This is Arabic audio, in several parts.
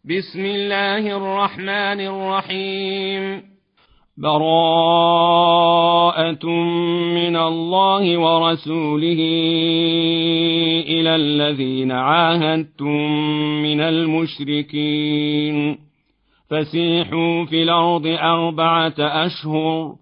بسم الله الرحمن الرحيم. براءة من الله ورسوله إلى الذين عاهدتم من المشركين فسيحوا في الأرض 4 أشهر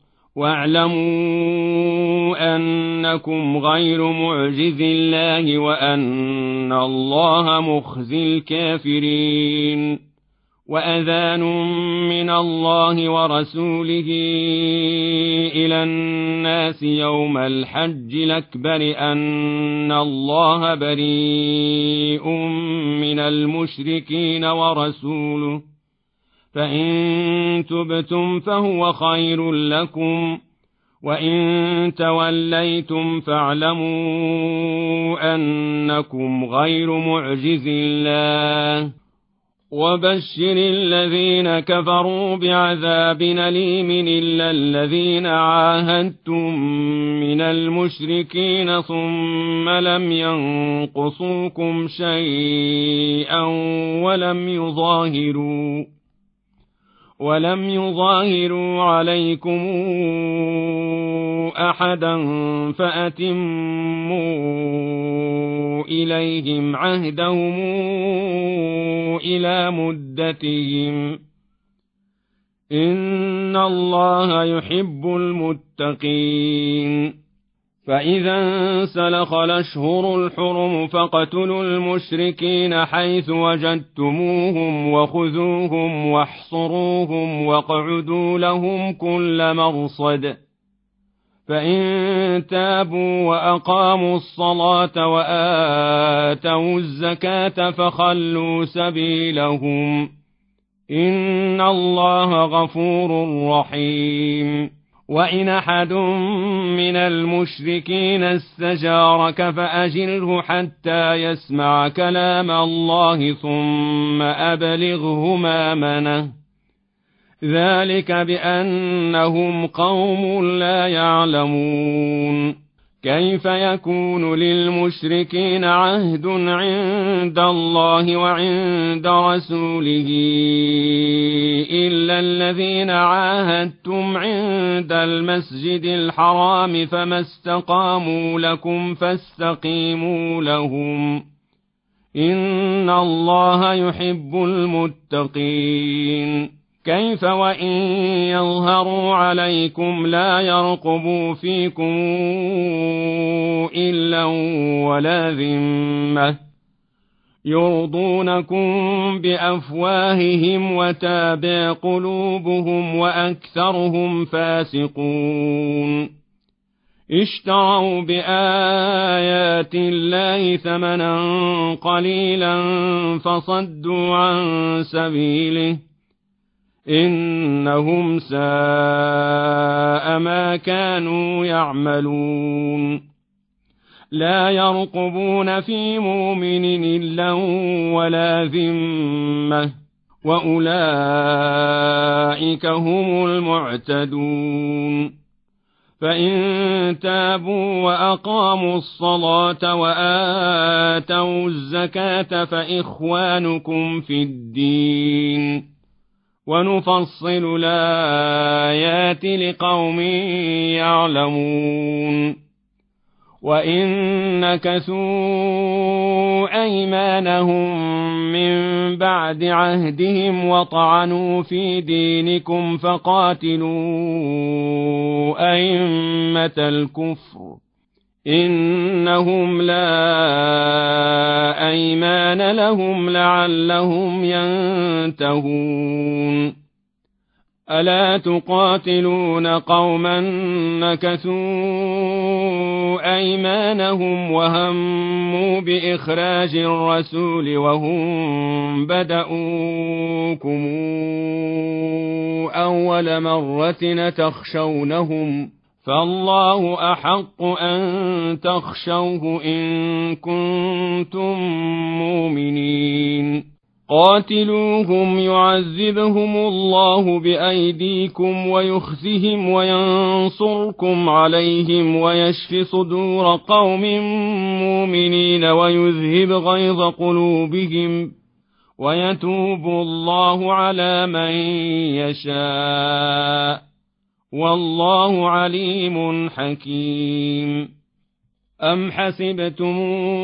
واعلموا أنكم غير معجز الله وأن الله مخزي الكافرين. وأذان من الله ورسوله إلى الناس يوم الحج الأكبر أن الله بريء من المشركين ورسوله فإن تبتم فهو خير لكم وإن توليتم فاعلموا أنكم غير معجز الله وبشر الذين كفروا بعذاب أليم إلا الذين عاهدتم من المشركين ثم لم ينقصوكم شيئا ولم يظاهروا عليكم أحدا فأتموا إليهم عهدهم إلى مدتهم إن الله يحب المتقين. فإذا انسلخ الأشهر الحرم فاقتلوا المشركين حيث وجدتموهم وخذوهم واحصروهم واقعدوا لهم كل مرصد فإن تابوا وأقاموا الصلاة وآتوا الزكاة فخلوا سبيلهم إن الله غفور رحيم. وإن أحد من المشركين استجارك فأجره حتى يسمع كلام الله ثم أبلغه مأمنه ذلك بأنهم قوم لا يعلمون. كيف يكون للمشركين عهد عند الله وعند رسوله إلا الذين عاهدتم عند المسجد الحرام فما استقاموا لكم فاستقيموا لهم إن الله يحب المتقين. كيف وإن يظهروا عليكم لا يرقبوا فيكم إلا ولا ذمة يرضونكم بأفواههم وتابع قلوبهم وأكثرهم فاسقون. اشتروا بآيات الله ثمنا قليلا فصدوا عن سبيله إنهم ساء ما كانوا يعملون. لا يرقبون في مؤمن إلا ولا ذمة وأولئك هم المعتدون. فإن تابوا وأقاموا الصلاة وآتوا الزكاة فإخوانكم في الدين ونفصل الآيات لقوم يعلمون. وإن نكثوا أيمانهم من بعد عهدهم وطعنوا في دينكم فقاتلوا أئمة الكفر إنهم لا أيمان لهم لعلهم ينتهون. ألا تقاتلون قوما نكثوا أيمانهم وهموا بإخراج الرسول وهم بدؤوكم أول مرة تخشونهم فالله أحق أن تخشوه إن كنتم مؤمنين. قاتلوهم يعذبهم الله بأيديكم ويخزهم وينصركم عليهم ويشف صدور قوم مؤمنين ويذهب غيظ قلوبهم ويتوب الله على من يشاء والله عليم حكيم. أم حسبتم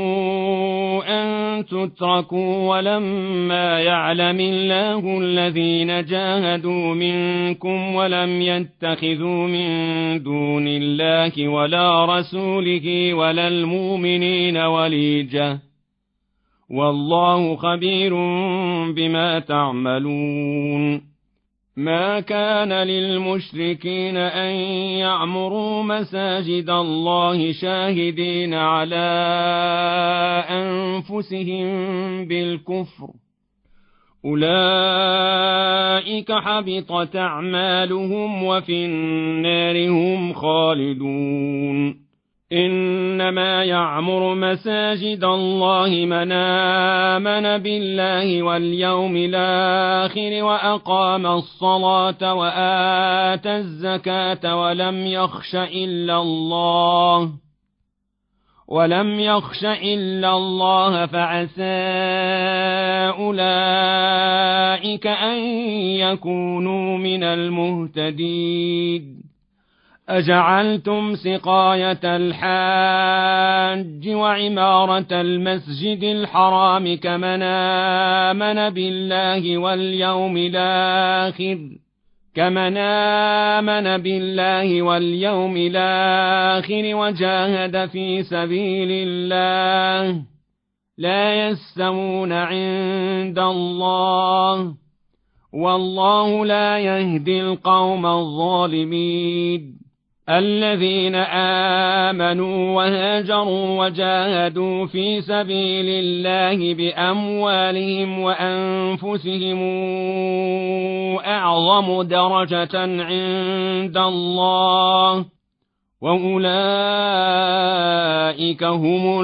أن تتركوا ولما يعلم الله الذين جاهدوا منكم ولم يتخذوا من دون الله ولا رسوله ولا المؤمنين وليجة والله خبير بما تعملون. ما كان للمشركين أن يعمروا مساجد الله شاهدين على أنفسهم بالكفر أولئك حبطت أعمالهم وفي النار هم خالدون. إنما يعمر مساجد الله من آمن بالله واليوم الآخر وأقام الصلاة وآتى الزكاة ولم يخش إلا الله فعسى أولئك أن يكونوا من المهتدين. أجعلتم سقاية الحاج وعمارة المسجد الحرام كمن آمن بالله واليوم الآخر وجاهد في سبيل الله لا يستوون عند الله والله لا يهدي القوم الظالمين. الذين آمنوا وهاجروا وجاهدوا في سبيل الله بأموالهم وأنفسهم أعظم درجة عند الله وأولئك هم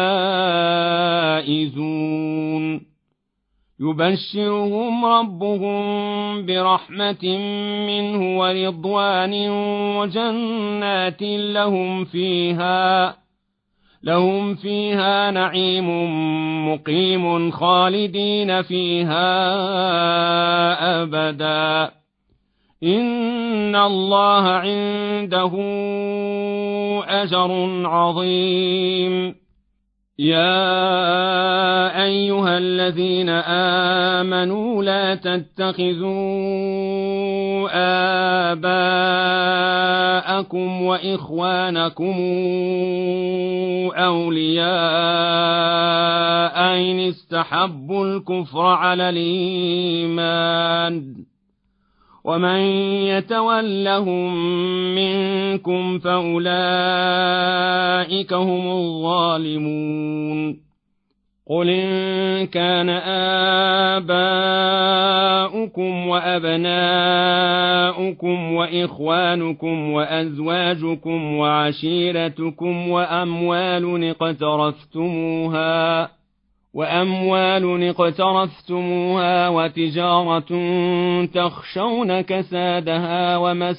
الفائزون. يبشرهم ربهم برحمة منه ورضوان وجنات لهم فيها نعيم مقيم خالدين فيها أبدا. إن الله عنده أجر عظيم. يا أيها الذين آمنوا لا تتخذوا آباءكم وإخوانكم أولياء إن استحبوا الكفر على الإيمان ومن يتولهم منكم فأولئك هم الظالمون. قل إن كان آباؤكم وأبناؤكم وإخوانكم وأزواجكم وعشيرتكم وأموال اقترفتموها وتجارة تخشون كسادها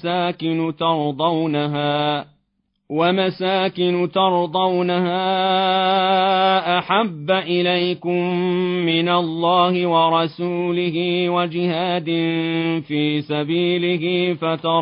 ومساكن ترضونها أحب إليكم من الله ورسوله وجهاد في سبيله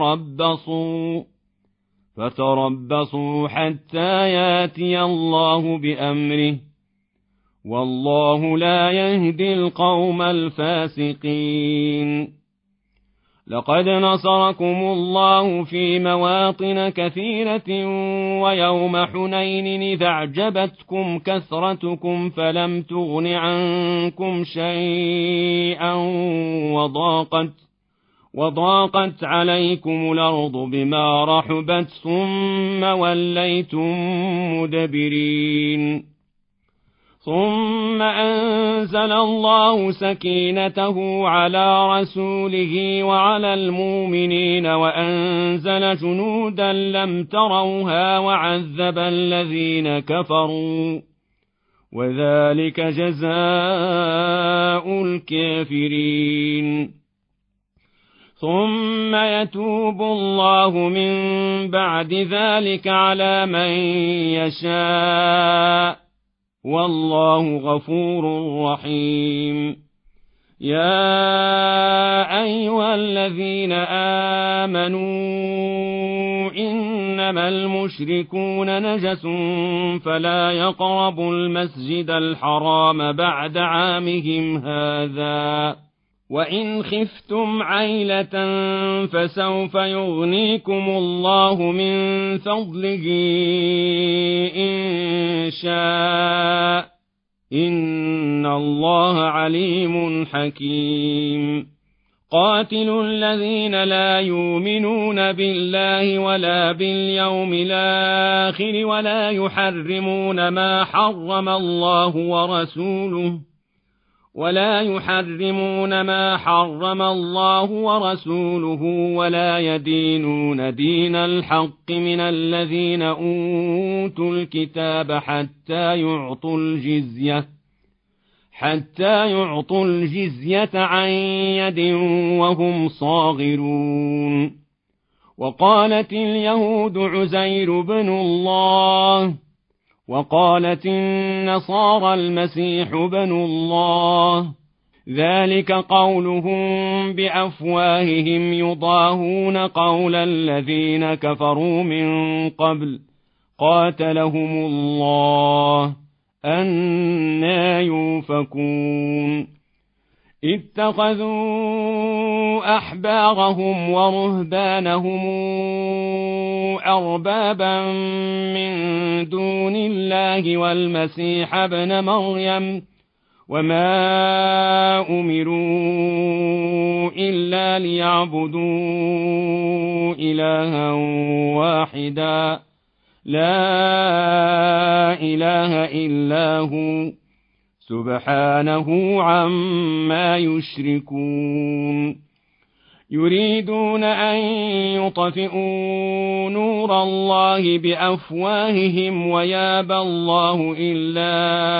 فتربصوا حتى ياتي الله بأمره والله لا يهدي القوم الفاسقين. لقد نصركم الله في مواطن كثيرة ويوم حنين إذ أعجبتكم كثرتكم فلم تغن عنكم شيئا وضاقت عليكم الأرض بما رحبت ثم وليتم مدبرين. ثم أنزل الله سكينته على رسوله وعلى المؤمنين وأنزل جنودا لم تروها وعذب الذين كفروا وذلك جزاء الكافرين. ثم يتوب الله من بعد ذلك على من يشاء والله غفور رحيم. يا أيها الذين آمنوا إنما المشركون نجس فلا يقربوا المسجد الحرام بعد عامهم هذا وإن خفتم عيلة فسوف يغنيكم الله من فضله إن شاء إن الله عليم حكيم قاتلوا الذين لا يؤمنون بالله ولا باليوم الآخر ولا يحرمون ما حرم الله ورسوله ولا يدينون دين الحق من الذين أوتوا الكتاب حتى يعطوا الجزية عن يد وهم صاغرون وقالت اليهود عزير بن الله وقالت النصارى المسيح بن الله ذلك قولهم بأفواههم يضاهون قول الذين كفروا من قبل قاتلهم الله أنى يؤفكون اتخذوا أحبارهم ورهبانهم أربابا من دون الله والمسيح ابن مريم وما أمروا إلا ليعبدوا إلها واحدا لا إله إلا هو سبحانه عما يشركون يريدون أن يطفئوا نور الله بأفواههم ويابى الله إلا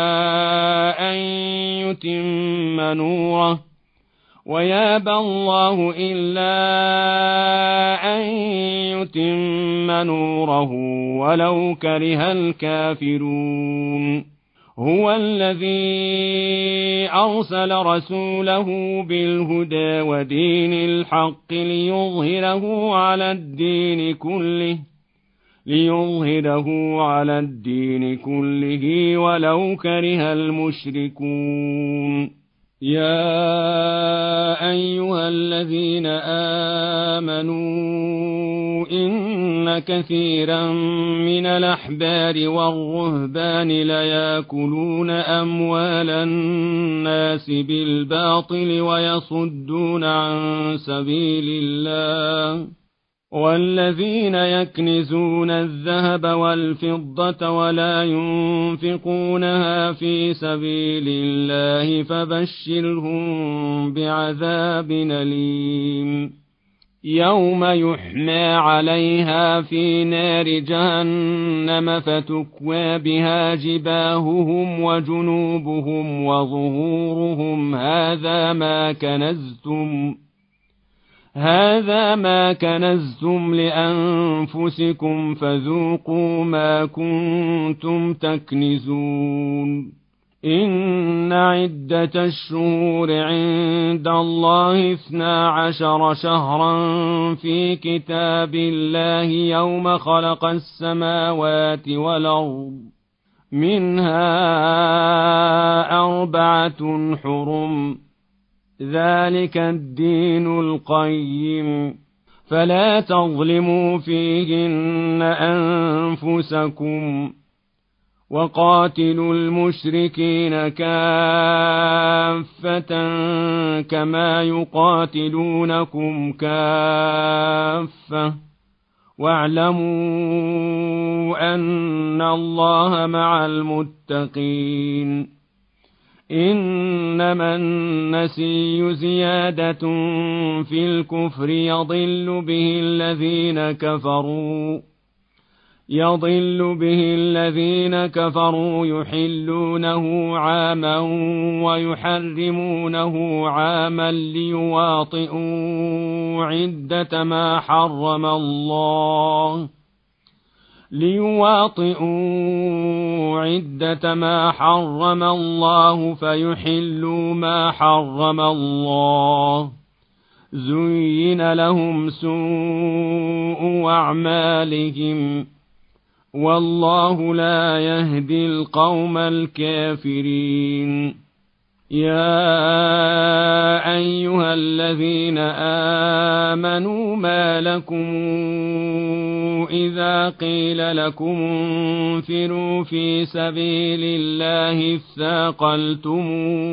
أن يتم نوره ولو كره الكافرون هو الذي أرسل رسوله بالهدى ودين الحق ليظهره على الدين كله ولو كره المشركون يا أيها الذين آمنوا إن كثيرا من الأحبار والرهبان ليأكلون أموال الناس بالباطل ويصدون عن سبيل الله والذين يكنزون الذهب والفضة ولا ينفقونها في سبيل الله فبشرهم بعذاب أليم يوم يحمى عليها في نار جهنم فتكوى بها جباههم وجنوبهم وظهورهم هذا ما كنزتم لأنفسكم فذوقوا ما كنتم تكنزون إن عدة الشهور عند الله 12 شهرا في كتاب الله يوم خلق السماوات والأرض منها 4 حرم ذلك الدين القيم فلا تظلموا فيهن أنفسكم وقاتلوا المشركين كافة كما يقاتلونكم كافة واعلموا أن الله مع المتقين إنما النسي زيادة في الكفر يضل به الذين كفروا يحلونه عاما ويحرمونه عاما ليواطئوا عدة ما حرم الله فيحلوا ما حرم الله. زين لهم سوء أعمالهم والله لا يهدي القوم الكافرين. يا أيها الذين آمنوا ما لكم إذا قيل لكم انفروا في سبيل الله اثاقلتم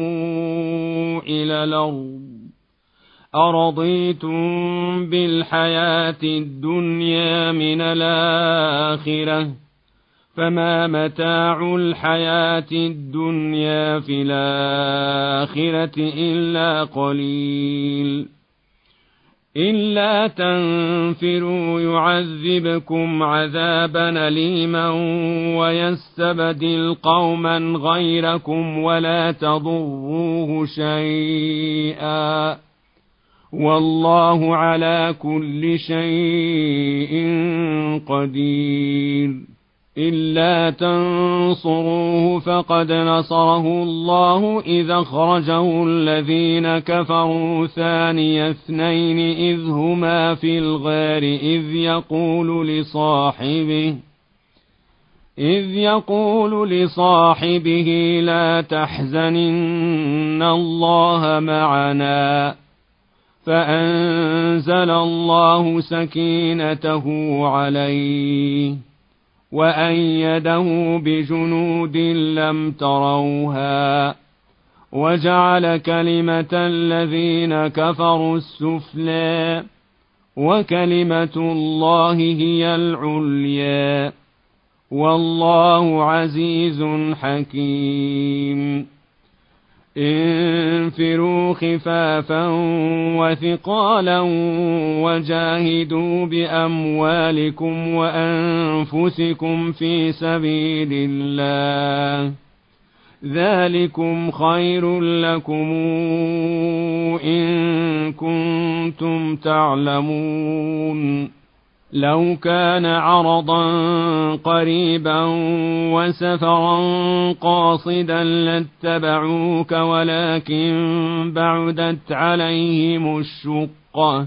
إلى الأرض أرضيتم بالحياة الدنيا من الآخرة فما متاع الحياة الدنيا في الآخرة إلا قليل. إلا تنفروا يعذبكم عذابا أليما ويستبدل قوما غيركم ولا تضروه شيئا والله على كل شيء قدير. إلا تنصروه فقد نصره الله إذ أخرجه الذين كفروا ثاني اثنين إذ هما في الغار إذ يقول لصاحبه لا تحزن إن الله معنا فأنزل الله سكينته عليه وأيده بجنود لم تروها وجعل كلمة الذين كفروا السفلى وكلمة الله هي العليا والله عزيز حكيم. انفروا خفافا وثقالا وجاهدوا بأموالكم وأنفسكم في سبيل الله ذلكم خير لكم إن كنتم تعلمون. لو كان عرضا قريبا وسفرا قاصدا لاتبعوك ولكن بعدت عليهم الشقة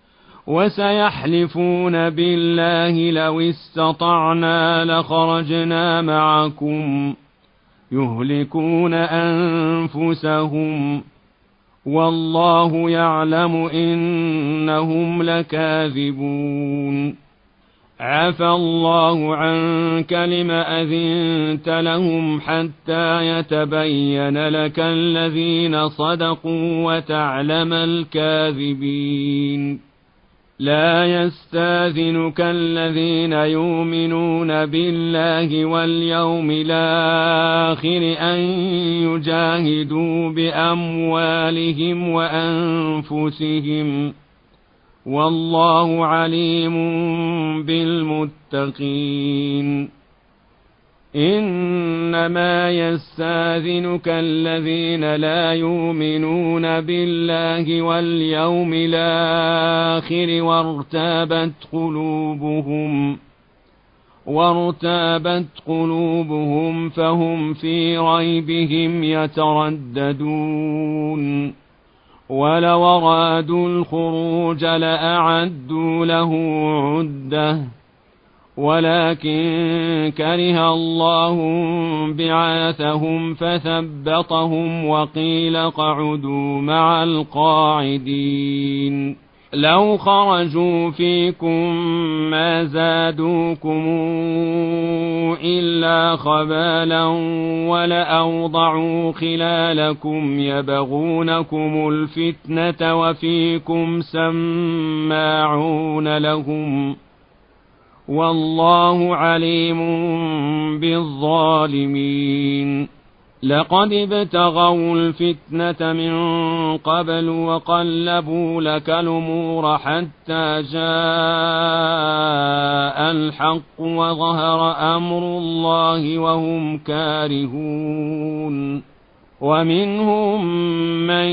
وسيحلفون بالله لو استطعنا لخرجنا معكم يهلكون أنفسهم والله يعلم إنهم لكاذبون. عفى الله عنك لم أذنت لهم حتى يتبين لك الذين صدقوا وتعلم الكاذبين. لا يستاذنك الذين يؤمنون بالله واليوم الآخر أن يجاهدوا بأموالهم وأنفسهم والله عليم بالمتقين. إنما يستاذنك الذين لا يؤمنون بالله واليوم الآخر وارتابت قلوبهم فهم في ريبهم يترددون. ولو أرادوا الخروج لأعدوا له عدة ولكن كره الله بعاثهم فثبطهم وقيل اقعدوا مع القاعدين. لو خرجوا فيكم ما زادوكم إلا خبالا ولأوضعوا خلالكم يبغونكم الفتنة وفيكم سماعون لهم والله عليم بالظالمين. لقد ابتغوا الفتنة من قبل وقلبوا لك الأمور حتى جاء الحق وظهر أمر الله وهم كارهون. ومنهم من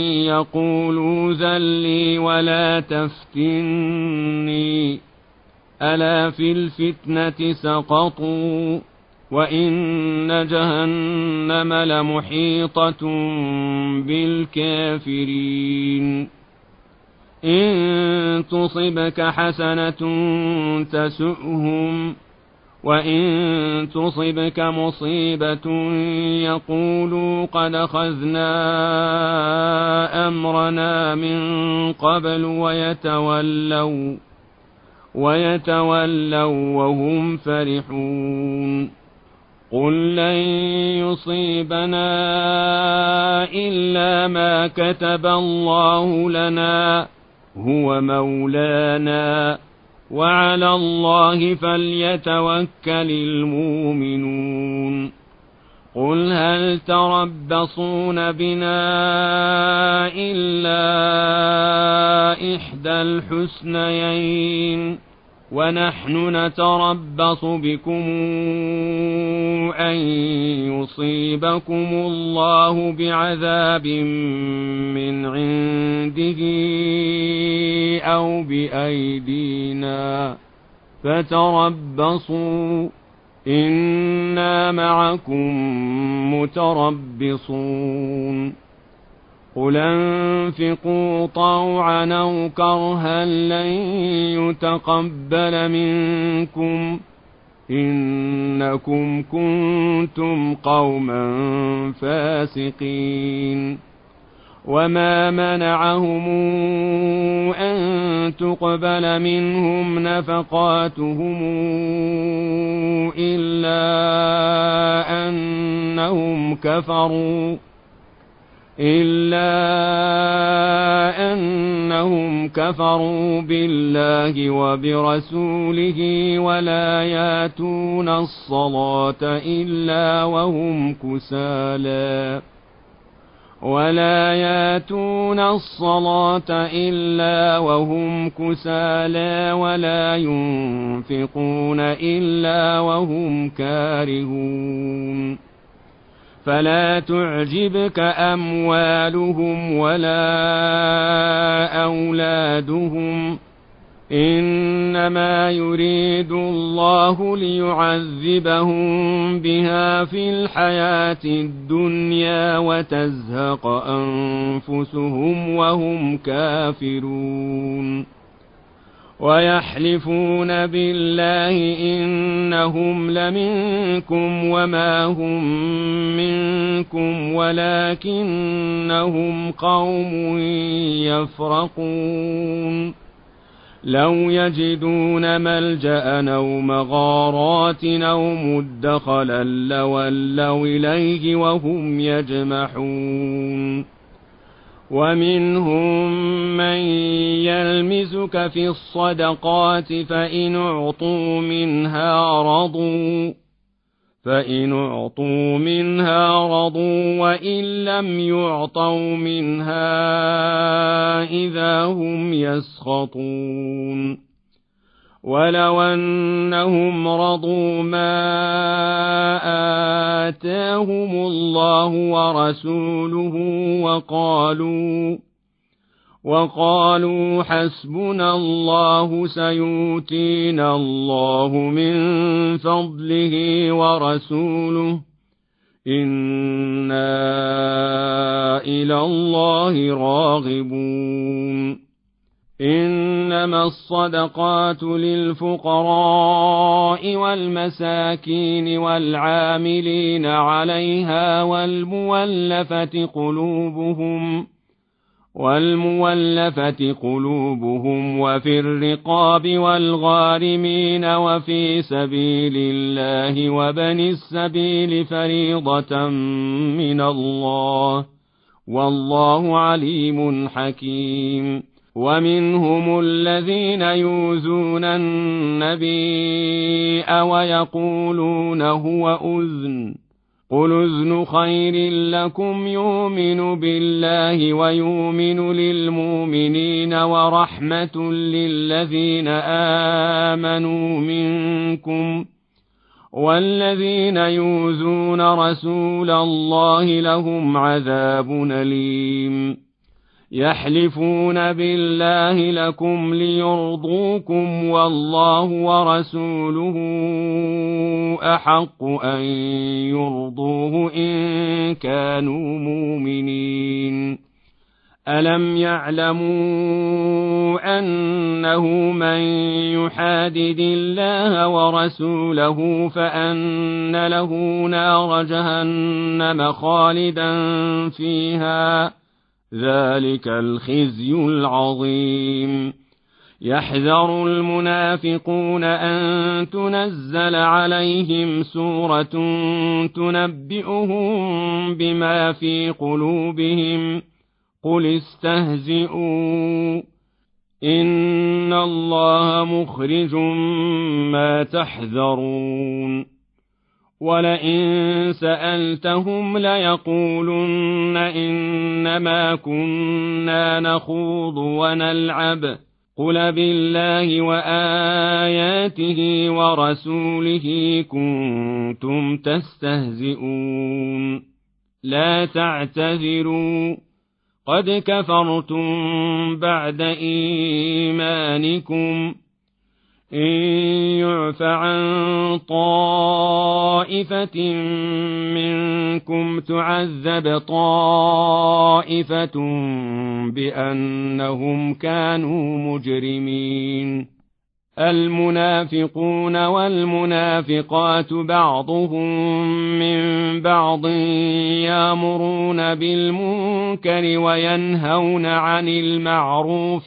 يقول ذل لي ولا تفتني ألا في الفتنة سقطوا وإن جهنم لمحيطة بالكافرين إن تصبك حسنة تسؤهم وإن تصبك مصيبة يقولوا قد أخذنا أمرنا من قبل ويتولوا وهم فرحون قل لن يصيبنا إلا ما كتب الله لنا هو مولانا وعلى الله فليتوكل المؤمنون قل هل تربصون بنا إلا إحدى الحسنيين ونحن نتربص بكم أن يصيبكم الله بعذاب من عنده أو بأيدينا فتربصوا إنا معكم متربصون قل انفقوا طوعا أو كرها لن يتقبل منكم إنكم كنتم قوما فاسقين وما منعهم أن تقبل منهم نفقاتهم إلا أنهم كفروا بالله وبرسوله ولا ياتون الصلاة إلا وهم كسالى ولا ينفقون إلا وهم كارهون فلا تعجبك أموالهم ولا أولادهم إنما يريد الله ليعذبهم بها في الحياة الدنيا وتزهق أنفسهم وهم كافرون ويحلفون بالله إنهم لمنكم وما هم منكم ولكنهم قوم يفرقون لو يجدون ملجأ أو مغارات أو مدخلا لولوا إليه وهم يجمحون ومنهم من يلمزك في الصدقات فإن أعطوا منها رضوا وإن لم يعطوا منها إذا هم يسخطون ولو أنهم رضوا ما آتاهم الله ورسوله وقالوا حسبنا الله سيؤتينا الله من فضله ورسوله إنا إلى الله راغبون إنما الصدقات للفقراء والمساكين والعاملين عليها والمولفة قلوبهم وفي الرقاب والغارمين وفي سبيل الله وبن السبيل فريضة من الله والله عليم حكيم ومنهم الذين يؤذون النبي ويقولون هو أذن قل أذن خير لكم يؤمن بالله ويؤمن للمؤمنين ورحمة للذين آمنوا منكم والذين يؤذون رسول الله لهم عذاب أليم يحلفون بالله لكم ليرضوكم والله ورسوله أحق أن يرضوه إن كانوا مؤمنين. ألم يعلموا أنه من يحادد الله ورسوله فأن له نار جهنم خالدا فيها ذلك الخزي العظيم. يحذر المنافقون أن تنزل عليهم سورة تنبئهم بما في قلوبهم قل استهزئوا إن الله مخرج ما تحذرون. ولئن سألتهم ليقولن إنما كنا نخوض ونلعب قل بالله وآياته ورسوله كنتم تستهزئون لا تعتذروا قد كفرتم بعد إيمانكم إن يعف عن طائفة منكم تعذب طائفة بأنهم كانوا مجرمين. المنافقون والمنافقات بعضهم من بعض يأمرون بالمنكر وينهون عن المعروف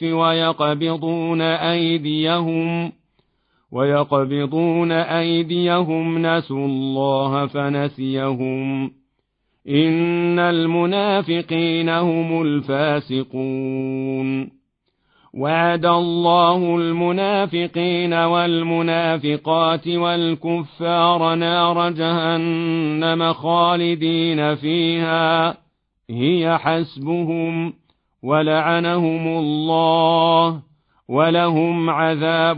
ويقبضون أيديهم نسوا الله فنسيهم إن المنافقين هم الفاسقون. وعد الله المنافقين والمنافقات والكفار نار جهنم خالدين فيها هي حسبهم ولعنهم الله ولهم عذاب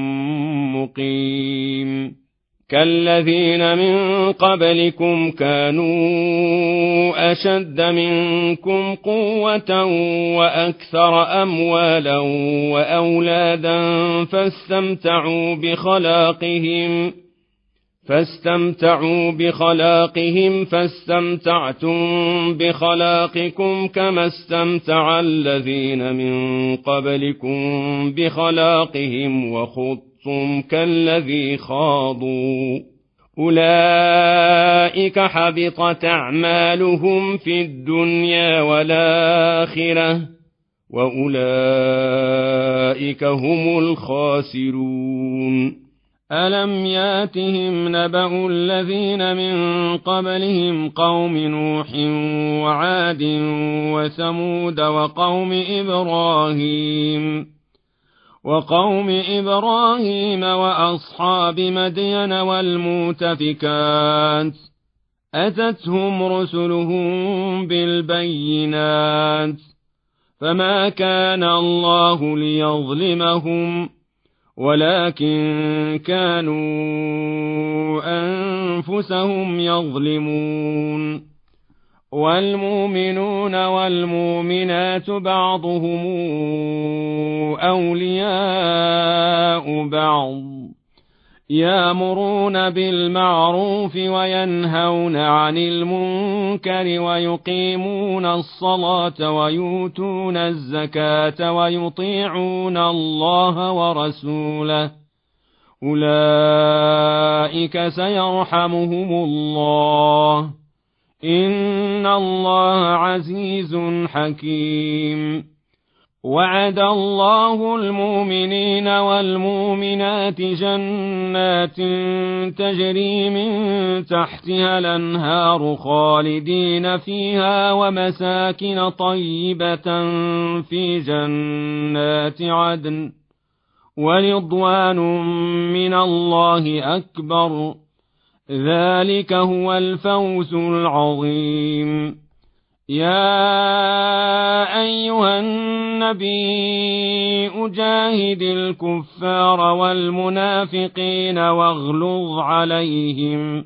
مقيم. كالذين من قبلكم كانوا أشد منكم قوة وأكثر أموالا وأولادا فاستمتعوا بخلاقهم فاستمتعتم بخلاقكم كما استمتع الذين من قبلكم بخلاقهم وخضتم كالذي خاضوا أولئك حبطت أعمالهم في الدنيا والآخرة وأولئك هم الخاسرون. ألم ياتهم نبأ الذين من قبلهم قوم نوح وعاد وثمود وقوم إبراهيم وأصحاب مدين والمؤتفكات أتتهم رسلهم بالبينات فما كان الله ليظلمهم ولكن كانوا أنفسهم يظلمون. والمؤمنون والمؤمنات بعضهم أولياء بعض يأمرون بالمعروف وينهون عن المنكر ويقيمون الصلاة ويؤتون الزكاة ويطيعون الله ورسوله أولئك سيرحمهم الله إن الله عزيز حكيم. وعد الله المؤمنين والمؤمنات جنات تجري من تحتها الأنهار خالدين فيها ومساكن طيبة في جنات عدن ورضوان من الله أكبر ذلك هو الفوز العظيم. يا أيها النبي أجاهد الكفار والمنافقين واغلظ عليهم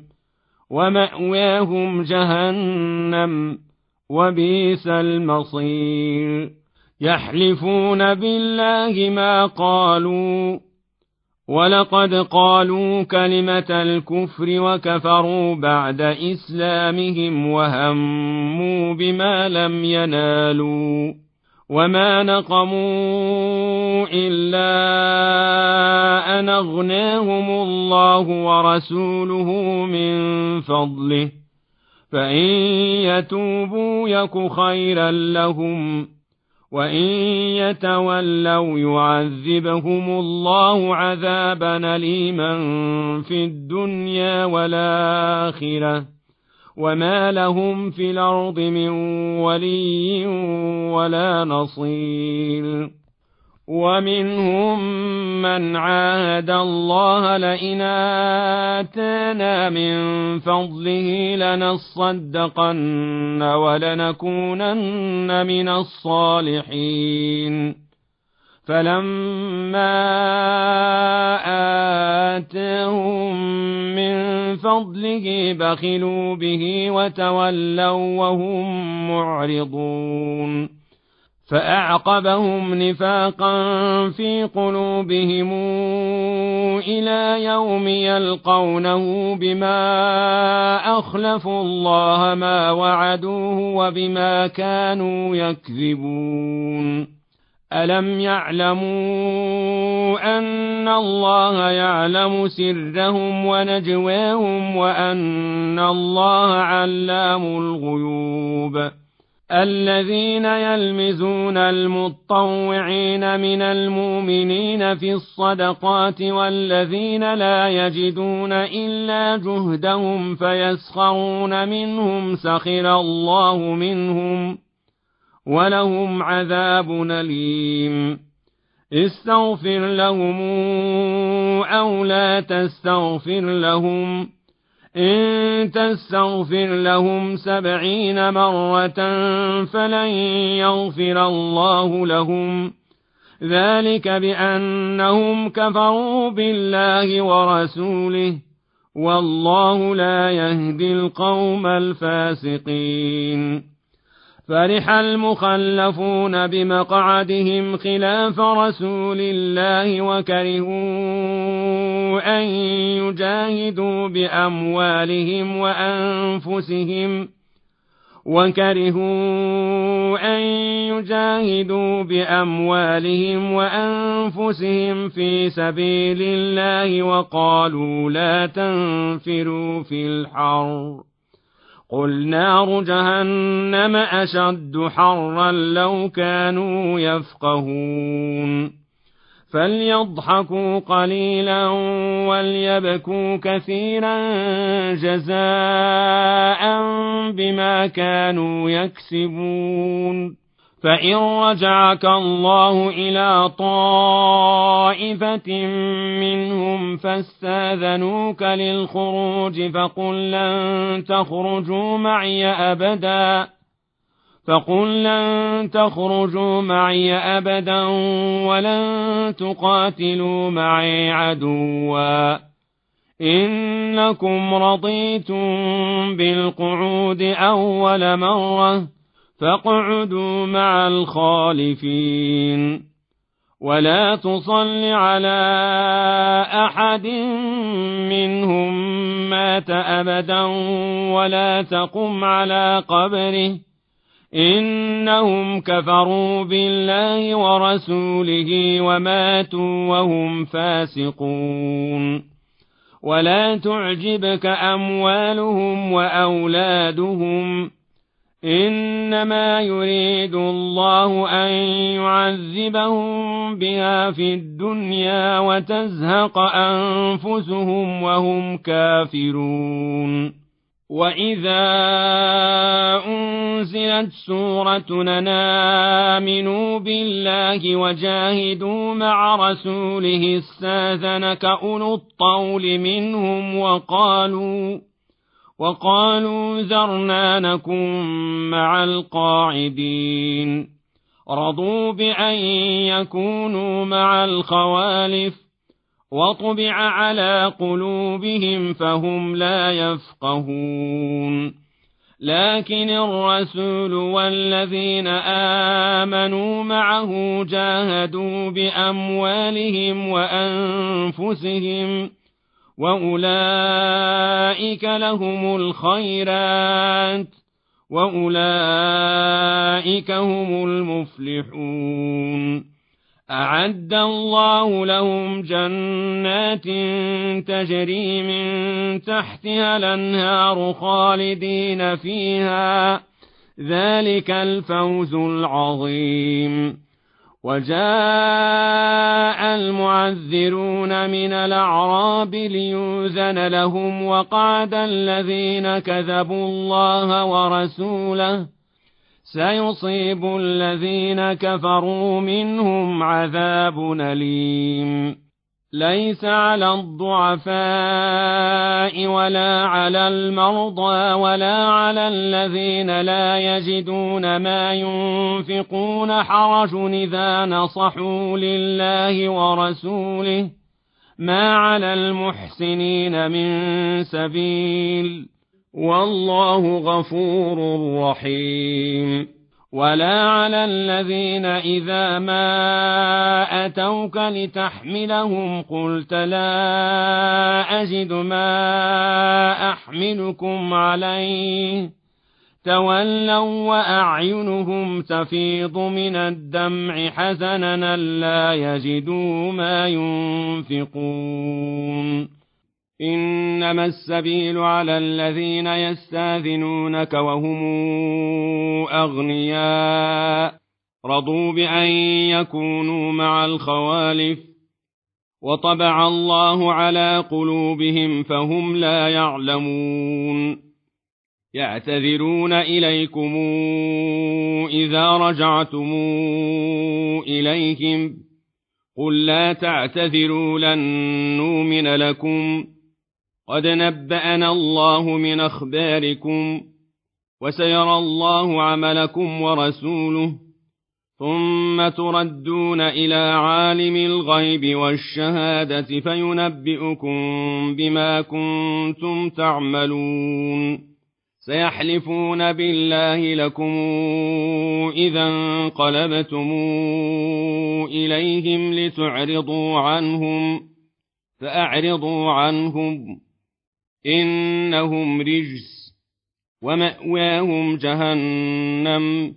ومأواهم جهنم وبئس المصير. يحلفون بالله ما قالوا ولقد قالوا كلمة الكفر وكفروا بعد إسلامهم وهموا بما لم ينالوا وما نقموا إلا أن أغناهم الله ورسوله من فضله فإن يتوبوا يك خيرا لهم وإن يتولوا يعذبهم الله عذابا أليما في الدنيا والآخرة وما لهم في الأرض من ولي ولا نصير ومنهم من عاهد الله لئن آتانا من فضله لنصدقن ولنكونن من الصالحين فلما آتاهم من فضله بخلوا به وتولوا وهم معرضون فأعقبهم نفاقا في قلوبهم إلى يوم يلقونه بما أخلفوا الله ما وعدوه وبما كانوا يكذبون ألم يعلموا أن الله يعلم سرهم ونجواهم وأن الله علام الغيوب الذين يلمزون المطوعين من المؤمنين في الصدقات والذين لا يجدون إلا جهدهم فيسخرون منهم سخر الله منهم ولهم عذاب أليم استغفر لهم أو لا تستغفر لهم إن تستغفر لهم 70 مرة فلن يغفر الله لهم ذلك بأنهم كفروا بالله ورسوله والله لا يهدي القوم الفاسقين فرح المخلفون بمقعدهم خلاف رسول الله وكرهوا أن يجاهدوا بأموالهم وأنفسهم في سبيل الله وقالوا لا تنفروا في الحر قل نار جهنم أشد حرا لو كانوا يفقهون فليضحكوا قليلا وليبكوا كثيرا جزاء بما كانوا يكسبون فإن رجعك الله إلى طائفة منهم فاستاذنوك للخروج فقل لن تخرجوا معي أبدا ولن تقاتلوا معي عدوا إنكم رضيتم بالقعود أول مرة فاقعدوا مع الخالفين ولا تصل على أحد منهم مات أبدا ولا تقم على قبره إنهم كفروا بالله ورسوله وماتوا وهم فاسقون ولا تعجبك أموالهم وأولادهم إنما يريد الله أن يعذبهم بها في الدنيا وتزهق أنفسهم وهم كافرون وإذا أنزلت سورة أن آمنوا بالله وجاهدوا مع رسوله استاذنك أولو الطول منهم وقالوا ذرنا نكن مع القاعدين رضوا بأن يكونوا مع الخوالف وطبع على قلوبهم فهم لا يفقهون لكن الرسول والذين آمنوا معه جاهدوا بأموالهم وأنفسهم وأولئك لهم الخيرات وأولئك هم المفلحون أعد الله لهم جنات تجري من تحتها الأنهار خالدين فيها ذلك الفوز العظيم وجاء المعذرون من الأعراب ليؤذن لهم وقعد الذين كذبوا الله ورسوله سيصيب الذين كفروا منهم عذاب أليم ليس على الضعفاء ولا على المرضى ولا على الذين لا يجدون ما ينفقون حرج إذا نصحوا لله ورسوله ما على المحسنين من سبيل والله غفور رحيم ولا على الذين إذا ما أتوك لتحملهم قلت لا أجد ما أحملكم عليه تولوا وأعينهم تفيض من الدمع حزنا ألا يجدوا ما ينفقون إنما السبيل على الذين يستاذنونك وهم أغنياء رضوا بأن يكونوا مع الخوالف وطبع الله على قلوبهم فهم لا يعلمون يعتذرون إليكم إذا رجعتم إليهم قل لا تعتذروا لن نؤمن لكم قد نبأنا الله من أخباركم وسيرى الله عملكم ورسوله ثم تردون إلى عالم الغيب والشهادة فينبئكم بما كنتم تعملون سيحلفون بالله لكم إذا انقلبتم إليهم لتعرضوا عنهم فأعرضوا عنهم إنهم رجس ومأواهم جهنم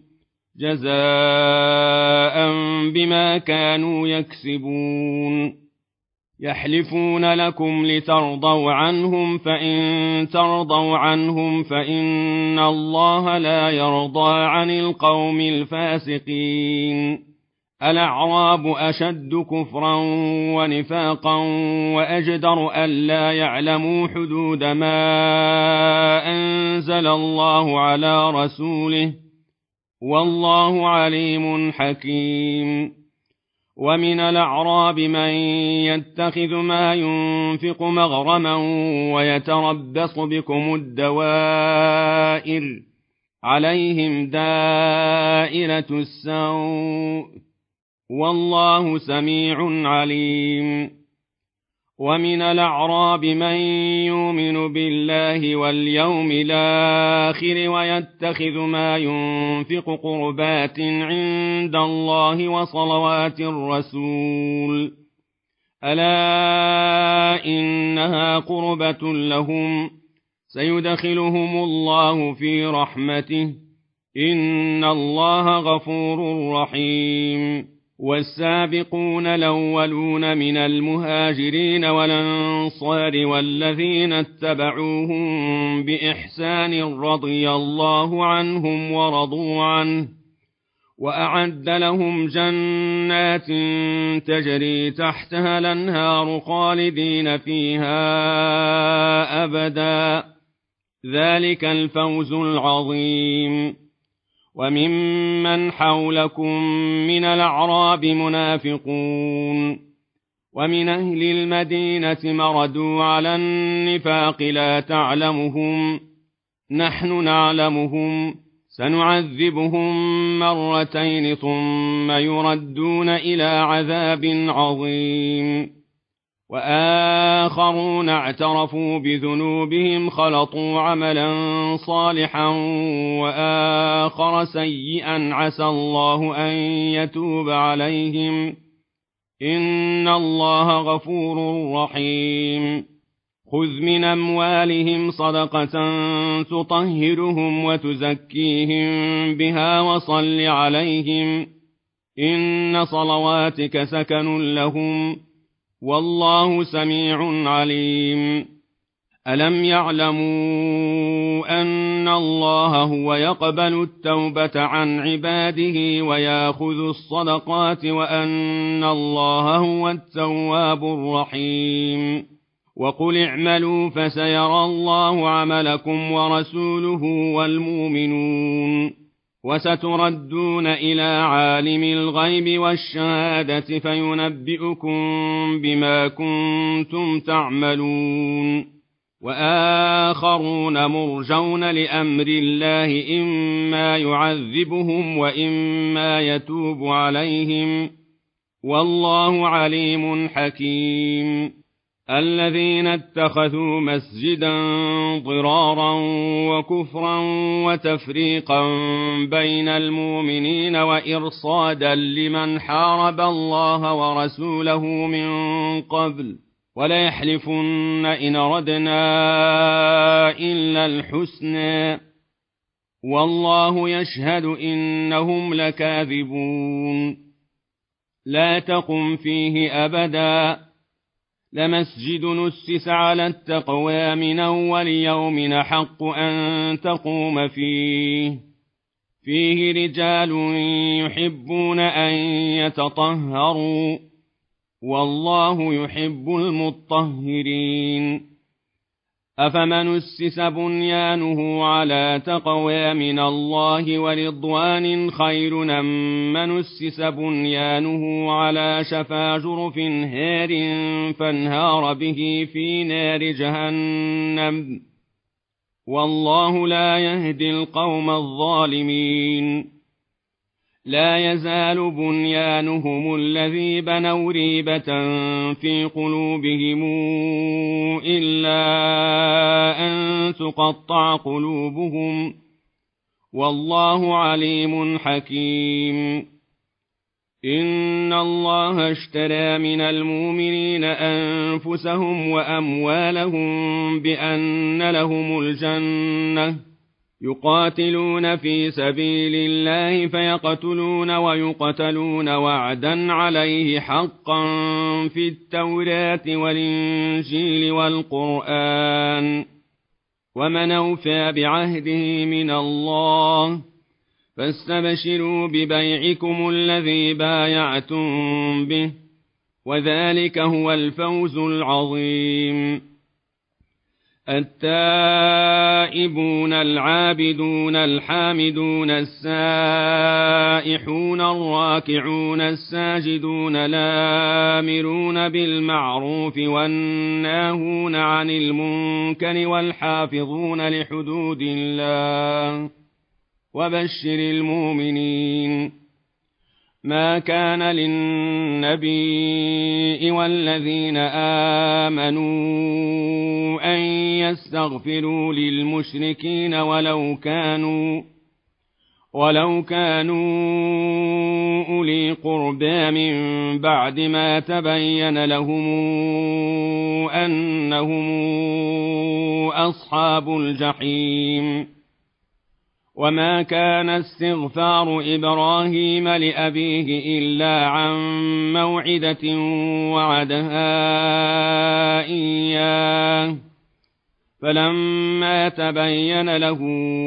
جزاء بما كانوا يكسبون يحلفون لكم لترضوا عنهم فإن ترضوا عنهم فإن الله لا يرضى عن القوم الفاسقين الأعراب أشد كفرا ونفاقا وأجدر ألا يعلموا حدود ما أنزل الله على رسوله والله عليم حكيم ومن الأعراب من يتخذ ما ينفق مغرما ويتربص بكم الدوائر عليهم دائرة السوء والله سميع عليم ومن الأعراب من يؤمن بالله واليوم الآخر ويتخذ ما ينفق قربات عند الله وصلوات الرسول ألا إنها قربة لهم سيدخلهم الله في رحمته إن الله غفور رحيم والسابقون الأولون من المهاجرين والأنصار والذين اتبعوهم بإحسان رضي الله عنهم ورضوا عنه وأعد لهم جنات تجري تحتها الأنهار خالدين فيها أبدا ذلك الفوز العظيم وممن حولكم من الأعراب منافقون ومن أهل المدينة مردوا على النفاق لا تعلمهم نحن نعلمهم سنعذبهم مرتين ثم يردون إلى عذاب عظيم وآخرون اعترفوا بذنوبهم خلطوا عملا صالحا وآخر سيئا عسى الله أن يتوب عليهم إن الله غفور رحيم خذ من أموالهم صدقة تطهرهم وتزكيهم بها وصل عليهم إن صلواتك سكن لهم والله سميع عليم ألم يعلموا أن الله هو يقبل التوبة عن عباده ويأخذ الصدقات وأن الله هو التواب الرحيم وقل اعملوا فسيرى الله عملكم ورسوله والمؤمنون وستردون إلى عالم الغيب والشهادة فينبئكم بما كنتم تعملون وآخرون مرجون لأمر الله إما يعذبهم وإما يتوب عليهم والله عليم حكيم الذين اتخذوا مسجدا ضرارا وكفرا وتفريقا بين المؤمنين وإرصادا لمن حارب الله ورسوله من قبل وليحلفن إن ردنا إلا الحسنى والله يشهد إنهم لكاذبون لا تقم فيه أبدا لمسجد نسس على التقوى من أول يوم حق أن تقوم فيه رجال يحبون أن يتطهروا والله يحب المطهرين أفمن أسس بنيانه على تقوى من الله ورضوان خير أم من أسس بنيانه على شفا جرف هار فانهار به في نار جهنم والله لا يهدي القوم الظالمين لا يزال بنيانهم الذي بنوا ريبة في قلوبهم إلا أن تقطع قلوبهم والله عليم حكيم إن الله اشترى من المؤمنين أنفسهم وأموالهم بأن لهم الجنة يقاتلون في سبيل الله فيقتلون ويقتلون وعدا عليه حقا في التوراة والإنجيل والقرآن ومن أوفى بعهده من الله فاستبشروا ببيعكم الذي بايعتم به وذلك هو الفوز العظيم التائبون العابدون الحامدون السائحون الراكعون الساجدون الآمرون بالمعروف والناهون عن المنكر والحافظون لحدود الله وبشر المؤمنين ما كان للنبي والذين آمنوا أن يستغفروا للمشركين ولو كانوا أولي قربى من بعد ما تبين لهم أنهم أصحاب الجحيم وما كان استغفار إبراهيم لأبيه إلا عن موعدة وعدها إياه فلما تبين له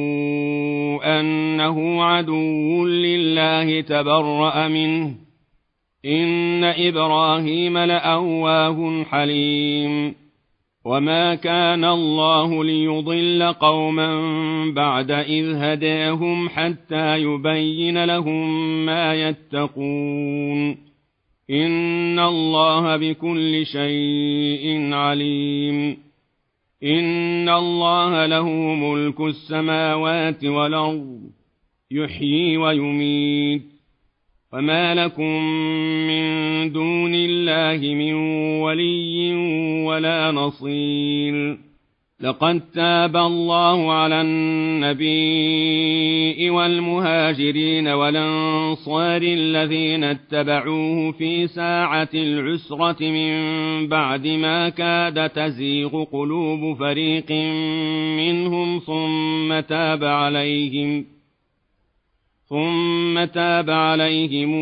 أنه عدو لله تبرأ منه إن إبراهيم لأواه حليم وما كان الله ليضل قوما بعد إذ هداهم حتى يبين لهم ما يتقون إن الله بكل شيء عليم إن الله له ملك السماوات والأرض يحيي ويميت وما لكم من دون الله من ولي ولا نصير. لقد تاب الله على النبي والمهاجرين والأنصار الذين اتبعوه في ساعة العسرة من بعد ما كاد تزيغ قلوب فريق منهم ثم تاب عليهم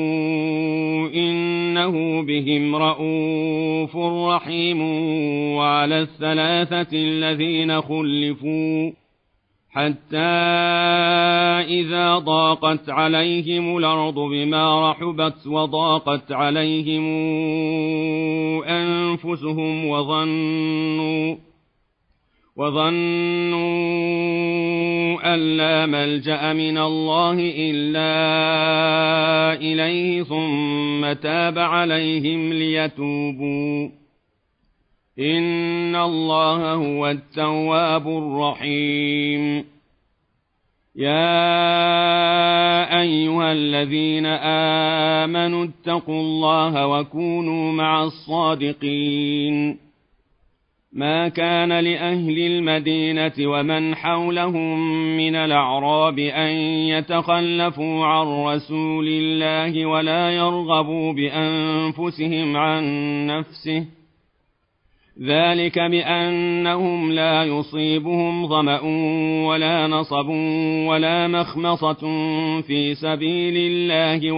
إنه بهم رءوف رحيم. وعلى الثلاثة الذين خلفوا حتى إذا ضاقت عليهم الأرض بما رحبت وضاقت عليهم أنفسهم وظنوا أن لا ملجأ من الله إلا إليه ثم تاب عليهم ليتوبوا إن الله هو التواب الرحيم. يا أيها الذين آمنوا اتقوا الله وكونوا مع الصادقين. ما كان لأهل المدينة ومن حولهم من الأعراب أن يتخلفوا عن رسول الله ولا يرغبوا بأنفسهم عن نفسه، ذلك بأنهم لا يصيبهم ظمأ ولا نصب ولا مخمصة في سبيل الله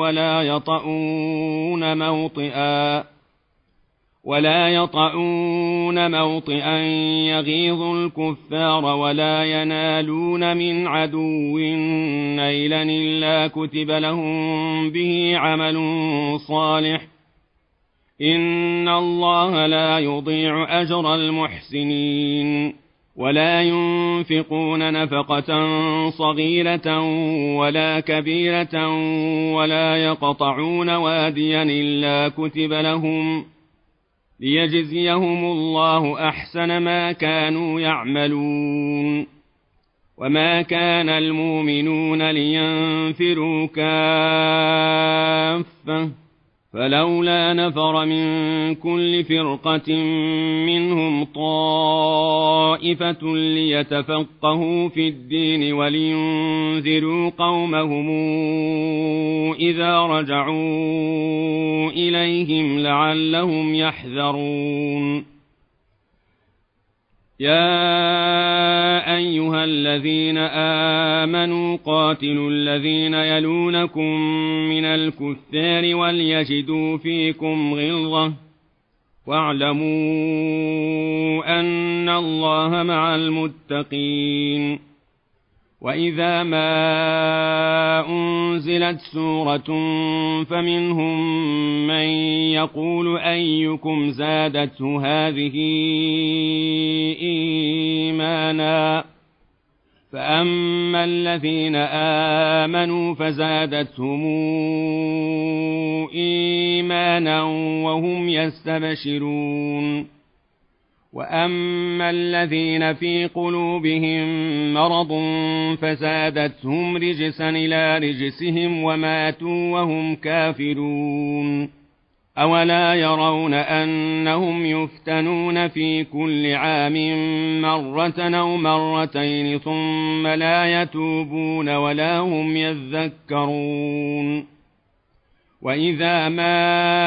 ولا يطؤون موطئا يغيظ الكفار ولا ينالون من عدو نيلا إلا كتب لهم به عمل صالح إن الله لا يضيع أجر المحسنين. ولا ينفقون نفقة صغيرة ولا كبيرة ولا يقطعون واديا إلا كتب لهم ليجزيهم الله أحسن ما كانوا يعملون. وما كان المؤمنون لينفروا كافة فلولا نفر من كل فرقة منهم طائفة ليتفقهوا في الدين ولينذروا قومهم إذا رجعوا إليهم لعلهم يحذرون. يا أيها الذين آمنوا قاتلوا الذين يلونكم من الكفار وليجدوا فيكم غلظة واعلموا أن الله مع المتقين. وإذا ما أنزلت سورة فمنهم من يقول أيكم زادته هذه إيمانا فأما الذين آمنوا فزادتهم إيمانا وهم يستبشرون. وأما الذين في قلوبهم مرض فزادتهم رجسا إلى رجسهم وماتوا وهم كافرون. أولا يرون أنهم يفتنون في كل عام مرة أو مرتين ثم لا يتوبون ولا هم يذكرون. وإذا ما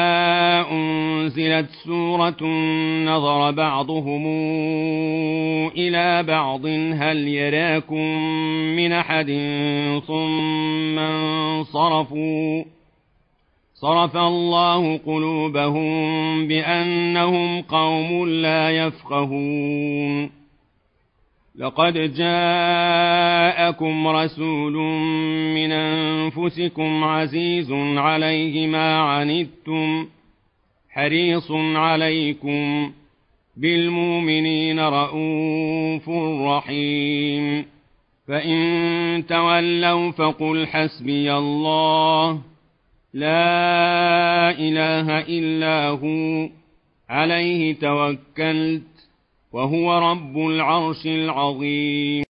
أنزلت سورة نظر بعضهم إلى بعض هل يراكم من أحد ثم انصرفوا صرف الله قلوبهم بأنهم قوم لا يفقهون. لقد جاءكم رسول من أنفسكم عزيز عليه ما عنتم حريص عليكم بالمؤمنين رءوف رحيم. فإن تولوا فقل حسبي الله لا إله إلا هو عليه توكلت وهو رب العرش العظيم.